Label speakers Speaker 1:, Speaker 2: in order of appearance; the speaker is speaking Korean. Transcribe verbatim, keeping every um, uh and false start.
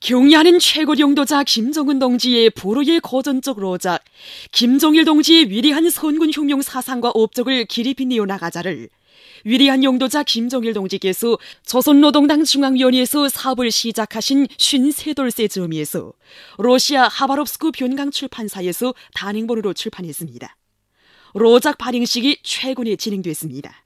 Speaker 1: 경의하는 최고領導자 김정은 동지의 불후의 고전적 로작, 김정일 동지의 위대한 선군혁명 사상과 업적을 길이 빛내어 나가자를 위대한 용도자 김정일 동지께서 조선노동당 중앙위원회에서 사업을 시작하신 쉰세 돌째 즈음에서 러시아 하바롭스크 변강 출판사에서 단행본으로 출판했습니다. 로작 발행식이 최근에 진행됐습니다.